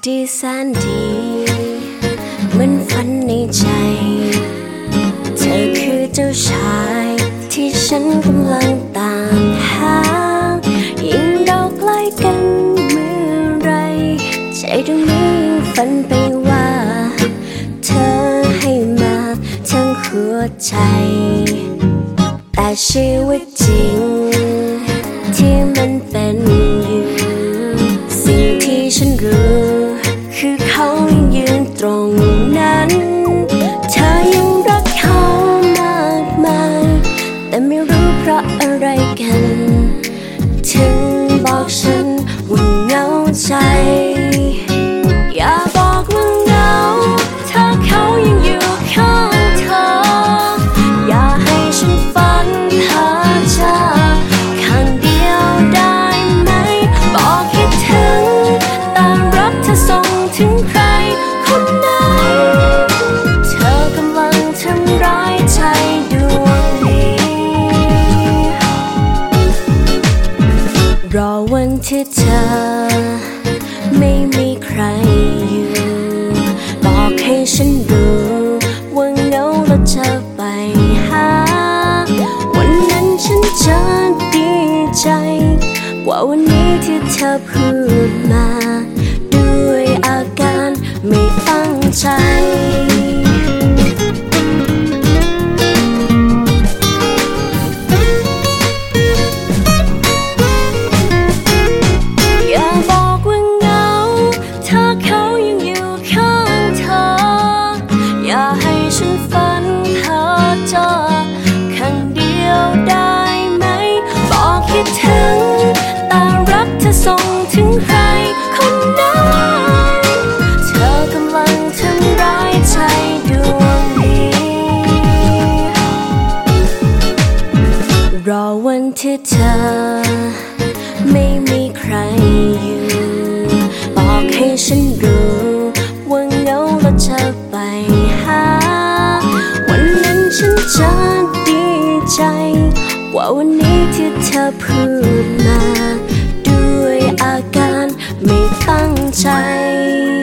ดีแสนดีเหมือนฝันในใจเธอคือเจ้าชายที่ฉันกำลังตามหายิ่งเราใกล้กันเมื่อไรใจดวงนี้ฝันไปว่าเธอให้มาทั้งหัวใจแต่ชีวิตจริงที่มันเป็นอยู่สิ่งที่ฉันรู้คือเขายังยืนตรงนั้นเธอยังรักเขามากมายแต่ไม่รู้เพราะอะไรกันถึงบอกฉันว่าเหงาใจอย่าบอกว่าเหงาถ้าเขายังอยู่ข้างเธออย่าให้ฉันฝันหาเธอข้างเดียวได้ไหมบอกคิดถึงตามรักเธอส่งถึงใครคนไหนเธอกำลังทำร้ายใจดวงนี้รอวันที่เธอไม่มีใครอยู่บอกให้ฉันรู้ว่าเหงาแล้วจะไปหาวันนั้นฉันจะดีใจกว่าวันนี้ที่เธอพูดมาด้วยอาการไม่ตั้งใจอย่าบอกว่าเหงาถ้าเขายังอยู่ข้างเธออย่าให้ฉันฝันหาเจอข้างเดียวได้ไหมบอกคิดถึงตารักเธอส่งถึงใครคนนั้นเธอกำลังทำร้ายใจดวงนี้รอวันที่เธอไม่มีใครอยู่บอกให้ฉันรู้ว่าเหงาแล้วจะไปหาวันนั้นฉันจะดีใจกว่าวันนี้ที่เธอพูดมาด้วยอาการไม่ตั้งใจ